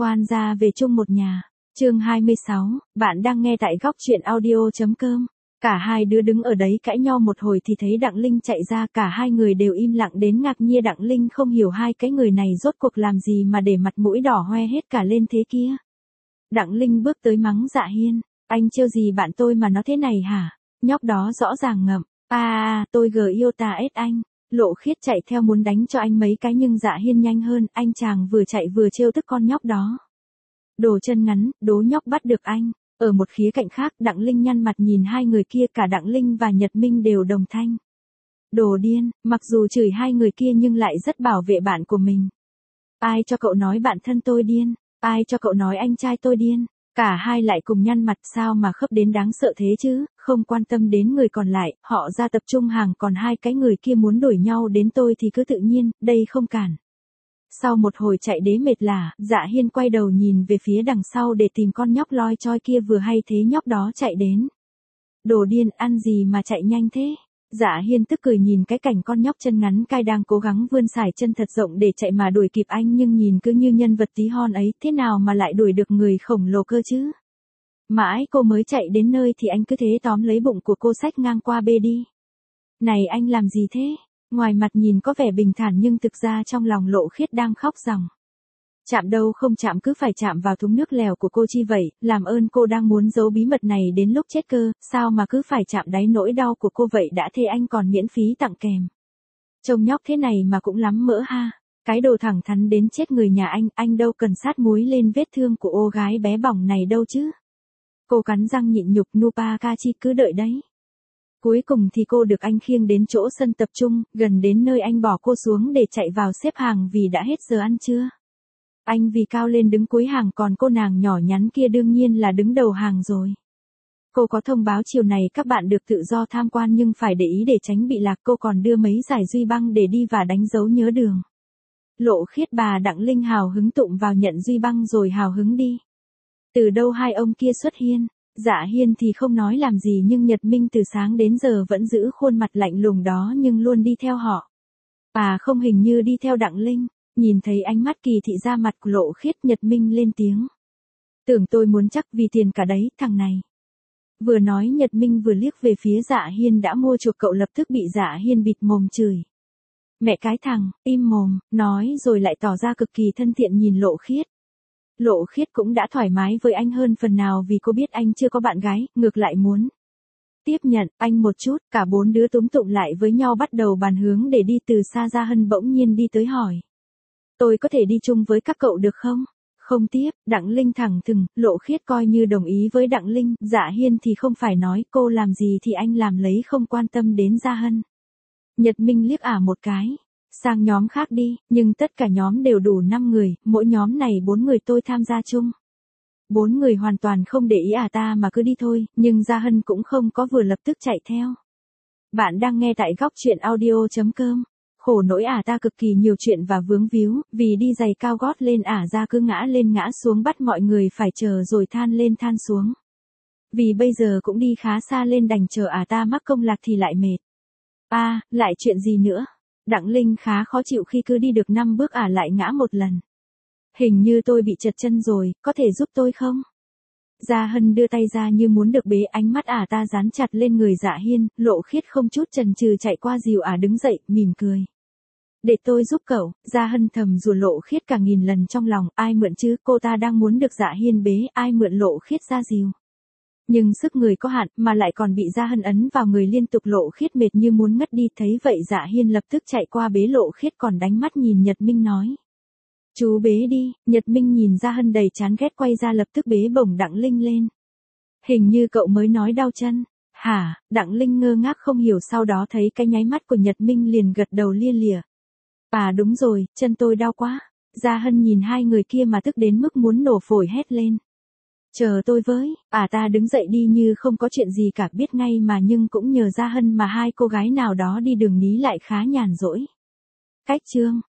Quan gia về chung một nhà. Chương 26, bạn đang nghe tại góc truyện audio.com. Cả hai đứa đứng ở đấy cãi nhau một hồi thì thấy Đặng Linh chạy ra, cả hai người đều im lặng đến ngạc nhiên. Đặng Linh không hiểu hai cái người này rốt cuộc làm gì mà để mặt mũi đỏ hoe hết cả lên thế kia. Đặng Linh bước tới mắng Dạ Hiên, anh trêu gì bạn tôi mà nó thế này hả? Nhóc đó rõ ràng ngậm, tôi yêu ta ết anh. Lộ Khiết chạy theo muốn đánh cho anh mấy cái nhưng Dạ Hiên nhanh hơn, anh chàng vừa chạy vừa trêu tức con nhóc đó. Đồ chân ngắn, đố nhóc bắt được anh. Ở một khía cạnh khác, Đặng Linh nhăn mặt nhìn hai người kia, cả Đặng Linh và Nhật Minh đều đồng thanh. Đồ điên, mặc dù chửi hai người kia nhưng lại rất bảo vệ bạn của mình. Ai cho cậu nói bạn thân tôi điên? Ai cho cậu nói anh trai tôi điên? Cả hai lại cùng nhăn mặt, sao mà khớp đến đáng sợ thế chứ, không quan tâm đến người còn lại, họ ra tập trung hàng, còn hai cái người kia muốn đuổi nhau đến tôi thì cứ tự nhiên, đây không cản. Sau một hồi chạy đế mệt lả, Dạ Hiên quay đầu nhìn về phía đằng sau để tìm con nhóc loi choi kia, vừa hay thế nhóc đó chạy đến. Đồ điên, ăn gì mà chạy nhanh thế? Dạ Hiên tức cười nhìn cái cảnh con nhóc chân ngắn cai đang cố gắng vươn sải chân thật rộng để chạy mà đuổi kịp anh, nhưng nhìn cứ như nhân vật tí hon ấy, thế nào mà lại đuổi được người khổng lồ cơ chứ? Mãi cô mới chạy đến nơi thì anh cứ thế tóm lấy bụng của cô xách ngang qua bê đi. Này anh làm gì thế? Ngoài mặt nhìn có vẻ bình thản nhưng thực ra trong lòng Lộ Khiết đang khóc ròng. Chạm đâu không chạm cứ phải chạm vào thúng nước lèo của cô chi vậy, làm ơn cô đang muốn giấu bí mật này đến lúc chết cơ, sao mà cứ phải chạm đáy nỗi đau của cô vậy, đã thế anh còn miễn phí tặng kèm. Trông nhóc thế này mà cũng lắm mỡ ha, cái đồ thẳng thắn đến chết người nhà anh đâu cần sát muối lên vết thương của ô gái bé bỏng này đâu chứ. Cô cắn răng nhịn nhục, Nupakachi cứ đợi đấy. Cuối cùng thì cô được anh khiêng đến chỗ sân tập trung, gần đến nơi anh bỏ cô xuống để chạy vào xếp hàng vì đã hết giờ ăn trưa. Anh vì cao lên đứng cuối hàng, còn cô nàng nhỏ nhắn kia đương nhiên là đứng đầu hàng rồi. Cô có thông báo chiều này các bạn được tự do tham quan nhưng phải để ý để tránh bị lạc, cô còn đưa mấy giải duy băng để đi và đánh dấu nhớ đường. Lộ Khiết bà Đặng Linh hào hứng tụm vào nhận duy băng rồi hào hứng đi. Từ đâu hai ông kia xuất hiện? Dạ Hiên thì không nói làm gì nhưng Nhật Minh từ sáng đến giờ vẫn giữ khuôn mặt lạnh lùng đó nhưng luôn đi theo họ. Không, hình như đi theo Đặng Linh. Nhìn thấy ánh mắt kỳ thị ra mặt của Lộ Khiết, Nhật Minh lên tiếng. Tưởng tôi muốn chắc vì tiền cả đấy, thằng này. Vừa nói Nhật Minh vừa liếc về phía Dạ Hiên đã mua chuộc cậu, lập tức bị Dạ Hiên bịt mồm chửi. Mẹ cái thằng, im mồm, nói rồi lại tỏ ra cực kỳ thân thiện nhìn Lộ Khiết. Lộ Khiết cũng đã thoải mái với anh hơn phần nào vì cô biết anh chưa có bạn gái, ngược lại muốn tiếp nhận anh một chút. Cả bốn đứa túm tụm lại với nhau bắt đầu bàn hướng để đi. Từ xa Gia Hân bỗng nhiên đi tới hỏi. Tôi có thể đi chung với các cậu được không? Không tiếp, Đặng Linh thẳng thừng. Lộ Khiết coi như đồng ý với Đặng Linh. Dạ Hiên thì không phải nói, cô làm gì thì anh làm lấy, không quan tâm đến Gia Hân. Nhật Minh liếc một cái. Sang nhóm khác đi, nhưng tất cả nhóm đều đủ 5 người, mỗi nhóm này 4 người tôi tham gia chung. 4 người hoàn toàn không để ý ta mà cứ đi thôi, nhưng Gia Hân cũng không có vừa lập tức chạy theo. Bạn đang nghe tại góc truyện audio.com. Khổ nỗi ta cực kỳ nhiều chuyện và vướng víu, vì đi giày cao gót lên ra cứ ngã lên ngã xuống bắt mọi người phải chờ rồi than lên than xuống. Vì bây giờ cũng đi khá xa lên đành chờ ta mắc công lạc thì lại mệt. Lại chuyện gì nữa? Đặng Linh khá khó chịu khi cứ đi được 5 bước lại ngã một lần. Hình như tôi bị trật chân rồi, có thể giúp tôi không? Gia Hân đưa tay ra như muốn được bế, ánh mắt ta dán chặt lên người Dạ Hiên. Lộ Khiết không chút chần chừ chạy qua dìu đứng dậy, mỉm cười. Để tôi giúp cậu. Gia Hân thầm rủa Lộ Khiết cả nghìn lần trong lòng, ai mượn chứ, cô ta đang muốn được Dạ Hiên bế, ai mượn Lộ Khiết ra dìu. Nhưng sức người có hạn, mà lại còn bị Gia Hân ấn vào người liên tục, Lộ Khiết mệt như muốn ngất đi. Thấy vậy Dạ Hiên lập tức chạy qua bế Lộ Khiết, còn đánh mắt nhìn Nhật Minh nói. Chú bế đi. Nhật Minh nhìn Gia Hân đầy chán ghét quay ra lập tức bế bổng Đặng Linh lên. Hình như cậu mới nói đau chân. Hả? Đặng Linh ngơ ngác không hiểu, sau đó thấy cái nháy mắt của Nhật Minh liền gật đầu lia lịa. Đúng rồi, chân tôi đau quá. Gia Hân nhìn hai người kia mà tức đến mức muốn nổ phổi hét lên. Chờ tôi với. Ta đứng dậy đi như không có chuyện gì cả, biết ngay mà, nhưng cũng nhờ Gia Hân mà hai cô gái nào đó đi đường ní lại khá nhàn rỗi. Cách chương